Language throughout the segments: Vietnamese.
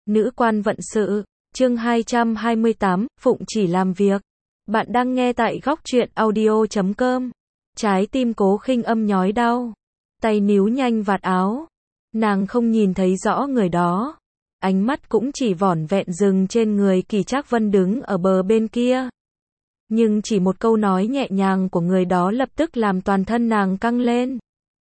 Nữ quan vận sự, chương 228, Phụng chỉ làm việc. Bạn đang nghe tại góc truyện audio.com. Trái tim Cố Khinh Âm nhói đau. Tay níu nhanh vạt áo. Nàng không nhìn thấy rõ người đó. Ánh mắt cũng chỉ vỏn vẹn dừng trên người Kỳ Trác Vân đứng ở bờ bên kia. Nhưng chỉ một câu nói nhẹ nhàng của người đó lập tức làm toàn thân nàng căng lên.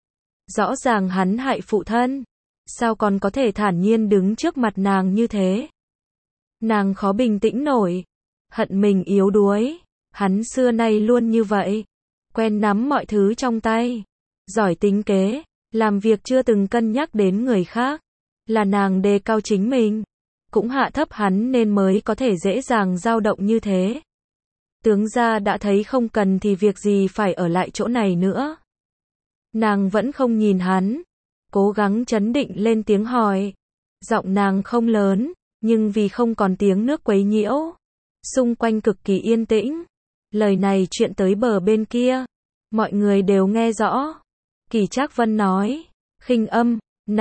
Rõ ràng hắn hại phụ thân. Sao còn có thể thản nhiên đứng trước mặt nàng như thế? Nàng khó bình tĩnh nổi. Hận mình yếu đuối. Hắn xưa nay luôn như vậy. Quen nắm mọi thứ trong tay. Giỏi tính kế. Làm việc chưa từng cân nhắc đến người khác. Là nàng đề cao chính mình. Cũng hạ thấp hắn nên mới có thể dễ dàng dao động như thế. Tướng gia đã thấy không cần thì việc gì phải ở lại chỗ này nữa. Nàng vẫn không nhìn hắn. Cố gắng trấn định lên tiếng hỏi. Giọng nàng không lớn, nhưng vì không còn tiếng nước quấy nhiễu. Xung quanh cực kỳ yên tĩnh. Lời này chuyện tới bờ bên kia. Mọi người đều nghe rõ. Kỳ Trác Vân nói. Khinh Âm,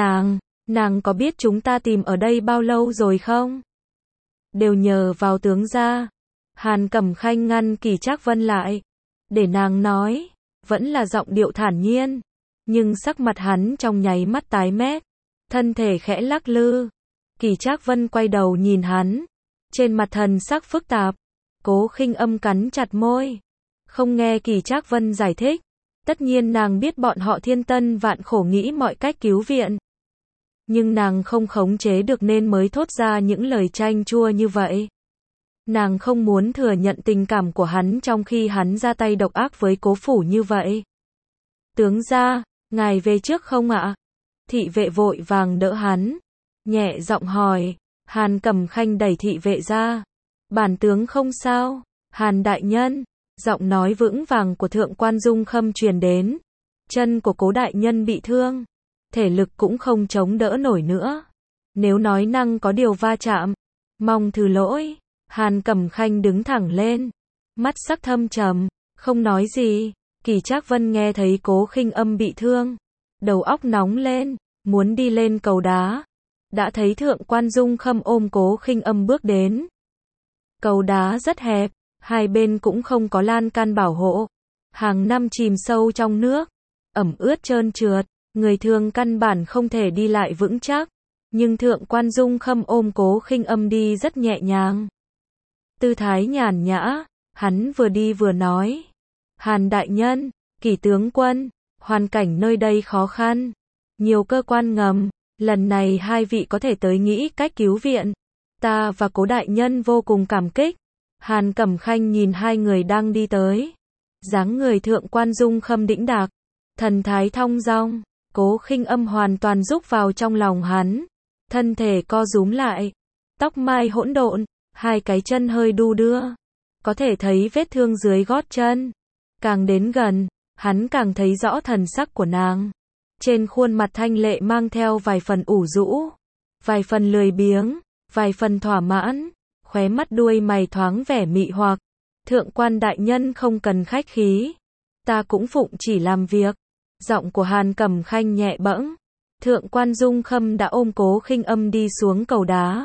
nàng có biết chúng ta tìm ở đây bao lâu rồi không? Đều nhờ vào tướng gia. Hàn Cẩm Khanh ngăn Kỳ Trác Vân lại. Để nàng nói. Vẫn là giọng điệu thản nhiên. Nhưng sắc mặt hắn trong nháy mắt tái mét. Thân thể khẽ lắc lư. Kỳ Trác Vân quay đầu nhìn hắn. Trên mặt thần sắc phức tạp. Cố Khinh Âm cắn chặt môi. Không nghe Kỳ Trác Vân giải thích. Tất nhiên nàng biết bọn họ thiên tân vạn khổ nghĩ mọi cách cứu viện. Nhưng nàng không khống chế được nên mới thốt ra những lời chanh chua như vậy. Nàng không muốn thừa nhận tình cảm của hắn trong khi hắn ra tay độc ác với Cố phủ như vậy. Tướng gia, ngài về trước không ạ? Thị vệ vội vàng đỡ hắn. Nhẹ giọng hỏi. Hàn Cẩm Khanh đẩy thị vệ ra. Bản tướng không sao. Hàn đại nhân. Giọng nói vững vàng của Thượng quan Dung Khâm truyền đến. Chân của Cố đại nhân bị thương. Thể lực cũng không chống đỡ nổi nữa. Nếu nói năng có điều va chạm. Mong thứ lỗi. Hàn Cẩm Khanh đứng thẳng lên. Mắt sắc thâm trầm. Không nói gì. Kỳ Trác Vân nghe thấy Cố Khinh Âm bị thương. Đầu óc nóng lên. Muốn đi lên cầu đá. Đã thấy Thượng quan Dung Khâm ôm Cố Khinh Âm bước đến. Cầu đá rất hẹp. Hai bên cũng không có lan can bảo hộ. Hàng năm chìm sâu trong nước. Ẩm ướt trơn trượt. Người thường căn bản không thể đi lại vững chắc. Nhưng Thượng quan Dung Khâm ôm Cố Khinh Âm đi rất nhẹ nhàng. Tư thái nhàn nhã. Hắn vừa đi vừa nói. Hàn đại nhân, Kỳ tướng quân, hoàn cảnh nơi đây khó khăn. Nhiều cơ quan ngầm. Lần này hai vị có thể tới nghĩ cách cứu viện. Ta và Cố đại nhân vô cùng cảm kích. Hàn Cẩm Khanh nhìn hai người đang đi tới. Dáng người Thượng quan Dung Khâm đĩnh đạc. Thần thái thong dong. Cố Khinh Âm hoàn toàn rúc vào trong lòng hắn. Thân thể co rúm lại. Tóc mai hỗn độn. Hai cái chân hơi đu đưa. Có thể thấy vết thương dưới gót chân. Càng đến gần, hắn càng thấy rõ thần sắc của nàng. Trên khuôn mặt thanh lệ mang theo vài phần ủ rũ. Vài phần lười biếng. Vài phần thỏa mãn. Khóe mắt đuôi mày thoáng vẻ mị hoặc. Thượng quan đại nhân không cần khách khí. Ta cũng phụng chỉ làm việc. Giọng của Hàn Cẩm Khanh nhẹ bẫng. Thượng quan Dung Khâm đã ôm Cố Khinh Âm đi xuống cầu đá.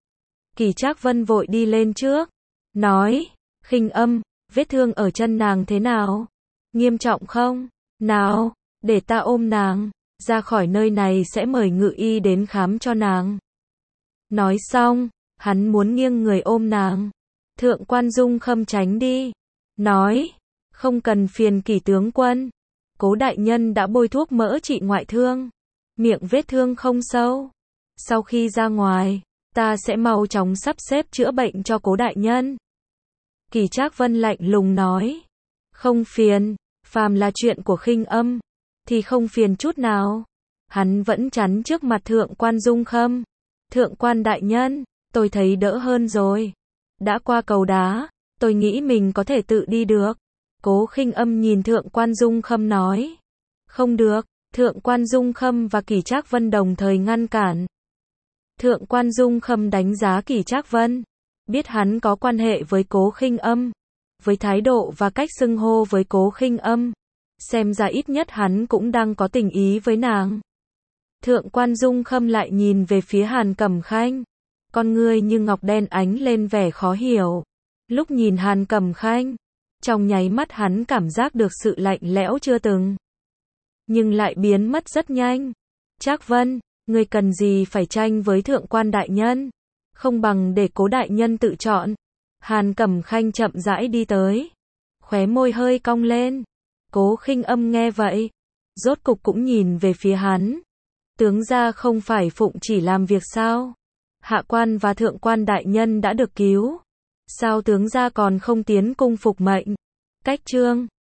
Kỳ Trác Vân vội đi lên trước. Nói. Khinh Âm, vết thương ở chân nàng thế nào? Nghiêm trọng không? Nào, để ta ôm nàng. Ra khỏi nơi này sẽ mời ngự y đến khám cho nàng. Nói xong, hắn muốn nghiêng người ôm nàng. Thượng quan Dung Khâm tránh đi. Nói. Không cần phiền Kỳ tướng quân. Cố đại nhân đã bôi thuốc mỡ trị ngoại thương. Miệng vết thương không sâu. Sau khi ra ngoài, ta sẽ mau chóng sắp xếp chữa bệnh cho Cố đại nhân. Kỳ Trác Vân lạnh lùng nói. Không phiền, phàm là chuyện của Khinh Âm, thì không phiền chút nào. Hắn vẫn chắn trước mặt Thượng quan Dung Khâm. Thượng quan đại nhân, tôi thấy đỡ hơn rồi. Đã qua cầu đá, tôi nghĩ mình có thể tự đi được. Cố Khinh Âm nhìn Thượng quan Dung Khâm nói. Không được, Thượng quan Dung Khâm và Kỳ Trác Vân đồng thời ngăn cản. Thượng quan Dung Khâm đánh giá Kỳ Trác Vân. Biết hắn có quan hệ với Cố Khinh Âm. Với thái độ và cách xưng hô với Cố Khinh Âm. Xem ra ít nhất hắn cũng đang có tình ý với nàng. Thượng quan Dung Khâm lại nhìn về phía Hàn Cẩm Khanh. con ngươi như ngọc đen ánh lên vẻ khó hiểu. Lúc nhìn Hàn Cẩm Khanh, trong nháy mắt hắn cảm giác được sự lạnh lẽo chưa từng, nhưng lại biến mất rất nhanh. Trác Vân, ngươi cần gì phải tranh với thượng quan đại nhân? Không bằng để Cố đại nhân tự chọn. Hàn Cẩm Khanh chậm rãi đi tới, khóe môi hơi cong lên. Cố Khinh Âm nghe vậy, rốt cục cũng nhìn về phía hắn. Tướng gia không phải phụng chỉ làm việc sao? Hạ quan và thượng quan đại nhân đã được cứu, sao tướng gia còn không tiến cung phục mệnh? Cách trương